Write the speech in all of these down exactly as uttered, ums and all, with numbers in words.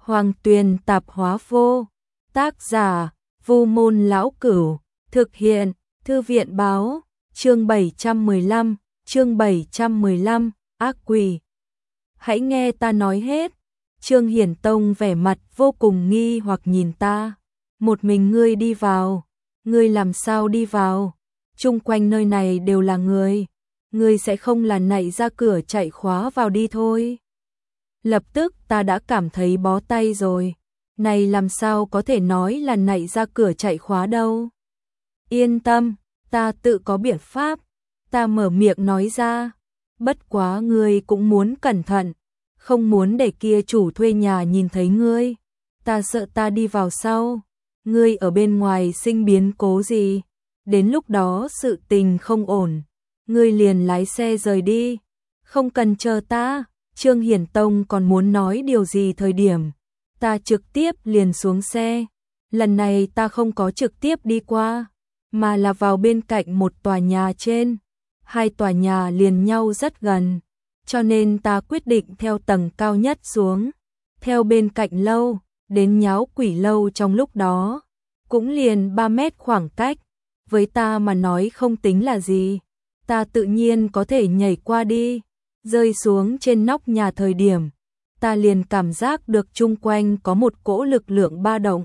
Hoàng Tuyền Tạp Hóa Vô. Tác giả: Vu Môn Lão Cửu. Thực hiện: Thư viện Báo. Chương bảy trăm mười lăm, chương bảy trăm mười lăm, ác quỷ. Hãy nghe ta nói hết. Trương Hiển Tông vẻ mặt vô cùng nghi hoặc nhìn ta. Một mình ngươi đi vào? Ngươi làm sao đi vào? Chung quanh nơi này đều là người. Ngươi sẽ không là nạy ra cửa chạy khóa vào đi thôi. Lập tức ta đã cảm thấy bó tay rồi. Này làm sao có thể nói là nạy ra cửa chạy khóa đâu. Yên tâm, ta tự có biện pháp. Ta mở miệng nói ra. Bất quá ngươi cũng muốn cẩn thận. Không muốn để kia chủ thuê nhà nhìn thấy ngươi. Ta sợ ta đi vào sau. Ngươi ở bên ngoài sinh biến cố gì. Đến lúc đó sự tình không ổn. Ngươi liền lái xe rời đi. Không cần chờ ta. Trương Hiển Tông còn muốn nói điều gì thời điểm. Ta trực tiếp liền xuống xe. Lần này ta không có trực tiếp đi qua. Mà là vào bên cạnh một tòa nhà trên. Hai tòa nhà liền nhau rất gần. Cho nên ta quyết định theo tầng cao nhất xuống. Theo bên cạnh lâu, đến nháo quỷ lâu trong lúc đó. Cũng liền ba mét khoảng cách. Với ta mà nói không tính là gì. Ta tự nhiên có thể nhảy qua đi. Rơi xuống trên nóc nhà thời điểm. Ta liền cảm giác được chung quanh có một cỗ lực lượng ba động.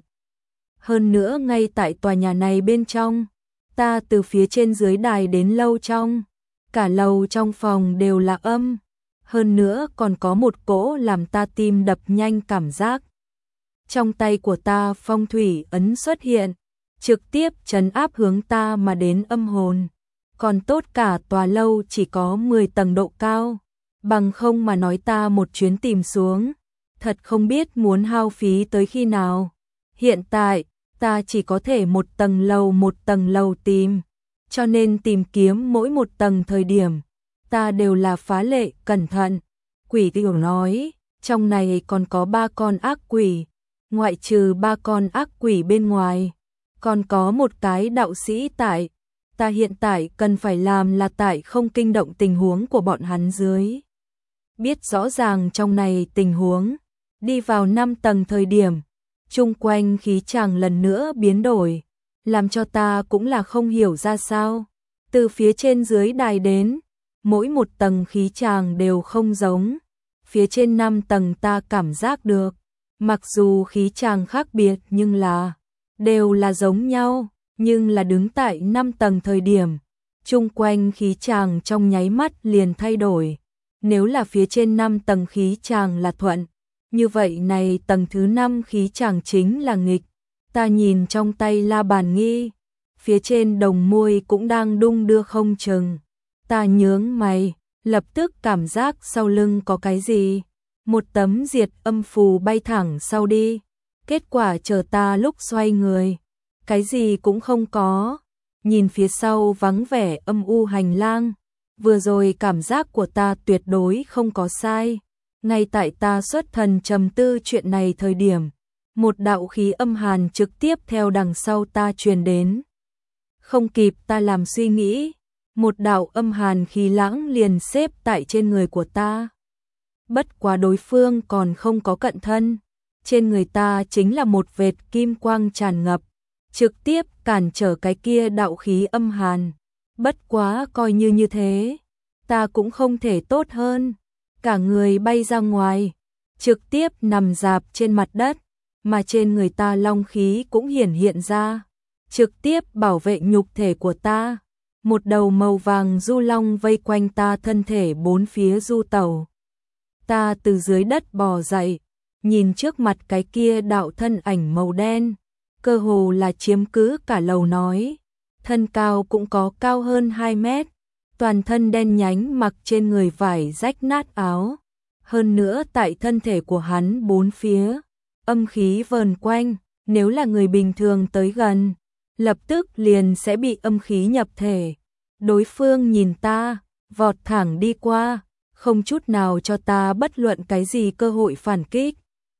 Hơn nữa ngay tại tòa nhà này bên trong. Ta từ phía trên dưới đài đến lâu trong. Cả lầu trong phòng đều là âm. Hơn nữa còn có một cỗ làm ta tim đập nhanh cảm giác. Trong tay của ta phong thủy ấn xuất hiện. Trực tiếp trấn áp hướng ta mà đến âm hồn. Còn tốt cả tòa lâu chỉ có mười tầng độ cao. Bằng không mà nói ta một chuyến tìm xuống. Thật không biết muốn hao phí tới khi nào. Hiện tại, ta chỉ có thể một tầng lầu một tầng lầu tìm. Cho nên tìm kiếm mỗi một tầng thời điểm. Ta đều là phá lệ, cẩn thận. Quỷ tiểu nói, trong này còn có ba con ác quỷ. Ngoại trừ ba con ác quỷ bên ngoài. Còn có một cái đạo sĩ tại. Ta hiện tại cần phải làm là tại không kinh động tình huống của bọn hắn dưới. Biết rõ ràng trong này tình huống. Đi vào năm tầng thời điểm. Chung quanh khí chàng lần nữa biến đổi. Làm cho ta cũng là không hiểu ra sao. Từ phía trên dưới đài đến. Mỗi một tầng khí chàng đều không giống. Phía trên năm tầng ta cảm giác được. Mặc dù khí chàng khác biệt nhưng là. Đều là giống nhau. Nhưng là đứng tại năm tầng thời điểm. Chung quanh khí chàng trong nháy mắt liền thay đổi. Nếu là phía trên năm tầng khí chàng là thuận. Như vậy này tầng thứ năm khí chàng chính là nghịch. Ta nhìn trong tay la bàn nghi. Phía trên đồng môi cũng đang đung đưa không chừng. Ta nhướng mày. Lập tức cảm giác sau lưng có cái gì. Một tấm diệt âm phù bay thẳng sau đi. Kết quả chờ ta lúc xoay người. Cái gì cũng không có. Nhìn phía sau vắng vẻ âm u hành lang. Vừa rồi cảm giác của ta tuyệt đối không có sai. Ngay tại ta xuất thần trầm tư chuyện này thời điểm. Một đạo khí âm hàn trực tiếp theo đằng sau ta truyền đến. Không kịp ta làm suy nghĩ. Một đạo âm hàn khí lãng liền xếp tại trên người của ta. Bất quá đối phương còn không có cận thân. Trên người ta chính là một vệt kim quang tràn ngập. Trực tiếp cản trở cái kia đạo khí âm hàn. Bất quá coi như như thế. Ta cũng không thể tốt hơn. Cả người bay ra ngoài. Trực tiếp nằm rạp trên mặt đất. Mà trên người ta long khí cũng hiển hiện ra. Trực tiếp bảo vệ nhục thể của ta. Một đầu màu vàng du long vây quanh ta thân thể bốn phía du tẩu. Ta từ dưới đất bò dậy. Nhìn trước mặt cái kia đạo thân ảnh màu đen. Cơ hồ là chiếm cứ cả lầu nói. Thân cao cũng có cao hơn hai mét. Toàn thân đen nhánh mặc trên người vải rách nát áo. Hơn nữa tại thân thể của hắn bốn phía. Âm khí vờn quanh. Nếu là người bình thường tới gần. Lập tức liền sẽ bị âm khí nhập thể. Đối phương nhìn ta. Vọt thẳng đi qua. Không chút nào cho ta bất luận cái gì cơ hội phản kích.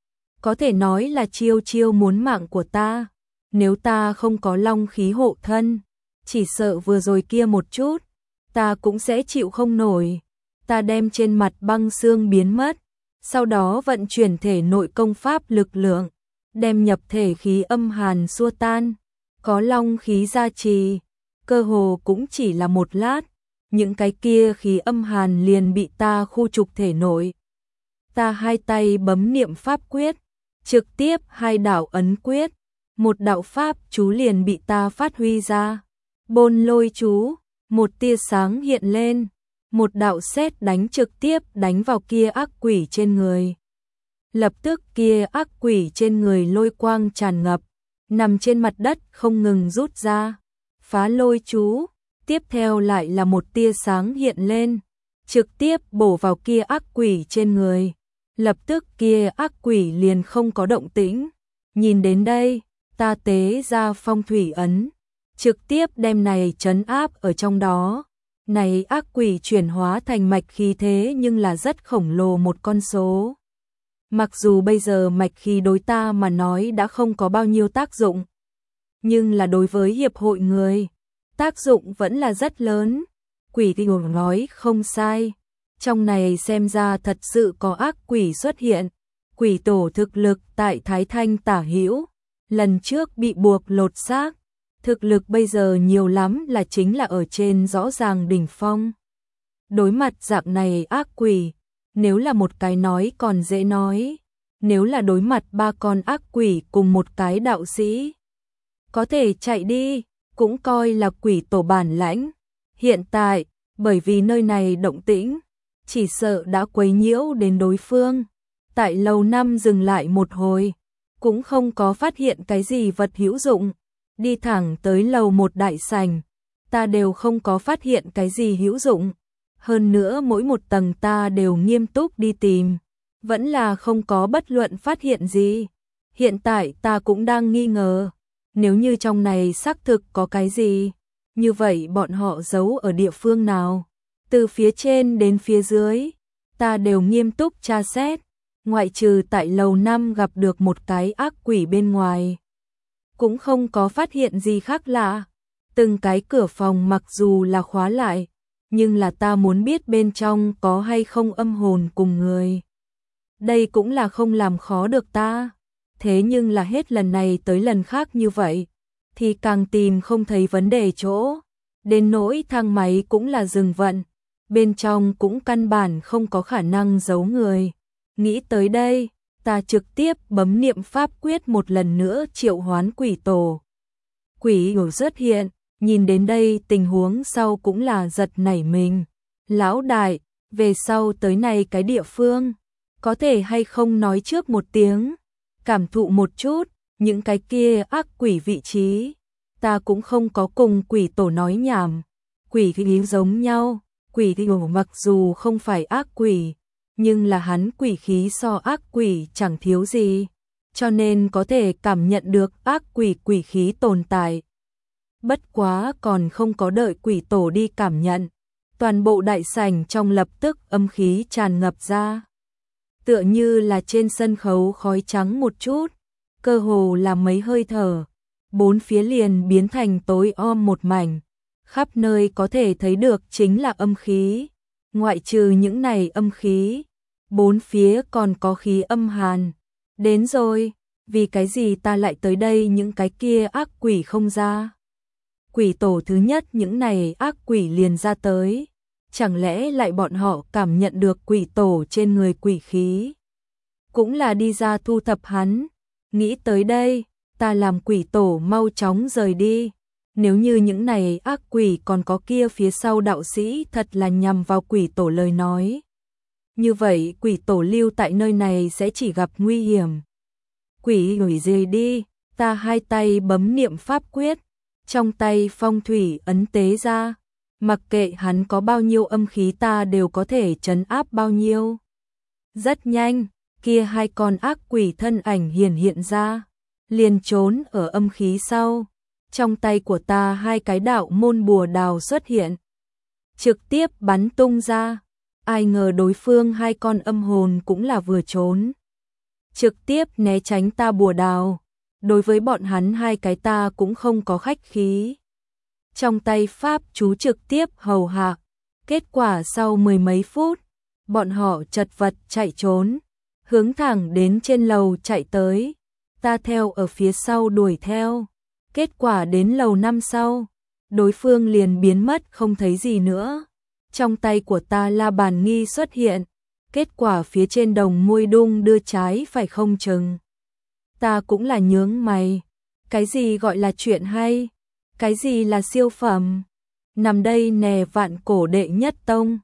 Có thể nói là chiêu chiêu muốn mạng của ta. Nếu ta không có long khí hộ thân. Chỉ sợ vừa rồi kia một chút. Ta cũng sẽ chịu không nổi. Ta đem trên mặt băng xương biến mất. sau đó vận chuyển thể nội công pháp lực lượng, đem nhập thể khí âm hàn xua tan, có long khí gia trì, cơ hồ cũng chỉ là một lát, những cái kia khí âm hàn liền bị ta khu trục thể nội. Ta hai tay bấm niệm pháp quyết, trực tiếp hai đạo ấn quyết, một đạo pháp chú liền bị ta phát huy ra. Bôn lôi chú, một tia sáng hiện lên, một đạo sét đánh trực tiếp đánh vào kia ác quỷ trên người. Lập tức kia ác quỷ trên người lôi quang tràn ngập, nằm trên mặt đất không ngừng rút ra. Phá lôi chú, tiếp theo lại là một tia sáng hiện lên, trực tiếp bổ vào kia ác quỷ trên người. Lập tức kia ác quỷ liền không có động tĩnh. Nhìn đến đây, ta tế ra phong thủy ấn, trực tiếp đem này trấn áp ở trong đó. Này ác quỷ chuyển hóa thành mạch khí thế nhưng là rất khổng lồ một con số. Mặc dù bây giờ mạch khí đối ta mà nói đã không có bao nhiêu tác dụng, nhưng là đối với hiệp hội người, tác dụng vẫn là rất lớn. Quỷ Tiêu nói không sai, trong này xem ra thật sự có ác quỷ xuất hiện. Quỷ tổ thực lực tại Thái Thanh tả hữu, lần trước bị buộc lột xác, thực lực bây giờ nhiều lắm là chính là ở trên rõ ràng đỉnh phong. Đối mặt dạng này ác quỷ, nếu là một cái nói còn dễ nói, nếu là đối mặt ba con ác quỷ cùng một cái đạo sĩ, có thể chạy đi, cũng coi là quỷ tổ bản lãnh. Hiện tại, bởi vì nơi này động tĩnh, chỉ sợ đã quấy nhiễu đến đối phương. Tại lầu năm dừng lại một hồi, cũng không có phát hiện cái gì vật hữu dụng. Đi thẳng tới lầu một đại sảnh, ta đều không có phát hiện cái gì hữu dụng. Hơn nữa mỗi một tầng ta đều nghiêm túc đi tìm, vẫn là không có bất luận phát hiện gì. Hiện tại ta cũng đang nghi ngờ, nếu như trong này xác thực có cái gì, như vậy bọn họ giấu ở địa phương nào? Từ phía trên đến phía dưới, ta đều nghiêm túc tra xét, ngoại trừ tại lầu năm gặp được một cái ác quỷ bên ngoài, cũng không có phát hiện gì khác lạ. Từng cái cửa phòng mặc dù là khóa lại, nhưng là ta muốn biết bên trong có hay không âm hồn cùng người. Đây cũng là không làm khó được ta. Thế nhưng là hết lần này tới lần khác như vậy, thì càng tìm không thấy vấn đề chỗ. Đến nỗi thang máy cũng là dừng vận, bên trong cũng căn bản không có khả năng giấu người. Nghĩ tới đây, ta trực tiếp bấm niệm pháp quyết một lần nữa triệu hoán quỷ tổ. Quỷ tổ xuất hiện, nhìn đến đây tình huống sau cũng là giật nảy mình. Lão đại, về sau tới này cái địa phương, có thể hay không nói trước một tiếng, cảm thụ một chút, những cái kia ác quỷ vị trí. Ta cũng không có cùng quỷ tổ nói nhảm, quỷ khí giống nhau, quỷ tổ mặc dù không phải ác quỷ, nhưng là hắn quỷ khí so ác quỷ chẳng thiếu gì, cho nên có thể cảm nhận được ác quỷ quỷ khí tồn tại. Bất quá còn không có đợi quỷ tổ đi cảm nhận, toàn bộ đại sảnh trong lập tức âm khí tràn ngập ra. Tựa như là trên sân khấu khói trắng một chút, cơ hồ là mấy hơi thở, bốn phía liền biến thành tối om một mảnh, khắp nơi có thể thấy được chính là âm khí. Ngoại trừ những này âm khí, bốn phía còn có khí âm hàn. Đến rồi, vì cái gì ta lại tới đây những cái kia ác quỷ không ra? Quỷ tổ thứ nhất những này ác quỷ liền ra tới, chẳng lẽ lại bọn họ cảm nhận được quỷ tổ trên người quỷ khí? Cũng là đi ra thu thập hắn. Nghĩ tới đây, ta làm quỷ tổ mau chóng rời đi. Nếu như những này ác quỷ còn có kia phía sau đạo sĩ thật là nhằm vào quỷ tổ lời nói, như vậy quỷ tổ lưu tại nơi này sẽ chỉ gặp nguy hiểm. Quỷ gửi rời đi, ta hai tay bấm niệm pháp quyết, trong tay phong thủy ấn tế ra, mặc kệ hắn có bao nhiêu âm khí ta đều có thể trấn áp bao nhiêu. Rất nhanh, kia hai con ác quỷ thân ảnh hiển hiện ra, liền trốn ở âm khí sau. Trong tay của ta hai cái đạo môn bùa đào xuất hiện, trực tiếp bắn tung ra. Ai ngờ đối phương hai con âm hồn cũng là vừa trốn, trực tiếp né tránh ta bùa đào. Đối với bọn hắn hai cái ta cũng không có khách khí, trong tay pháp chú trực tiếp hầu hạ. Kết quả sau mười mấy phút, bọn họ chật vật chạy trốn, hướng thẳng đến trên lầu chạy tới. Ta theo ở phía sau đuổi theo. Kết quả đến lầu năm sau, đối phương liền biến mất không thấy gì nữa. Trong tay của ta la bàn nghi xuất hiện. Kết quả phía trên đồng môi đung đưa trái phải không chừng. Ta cũng là nhướng mày. Cái gì gọi là chuyện hay? Cái gì là siêu phẩm? Nằm đây nè vạn cổ đệ nhất tông.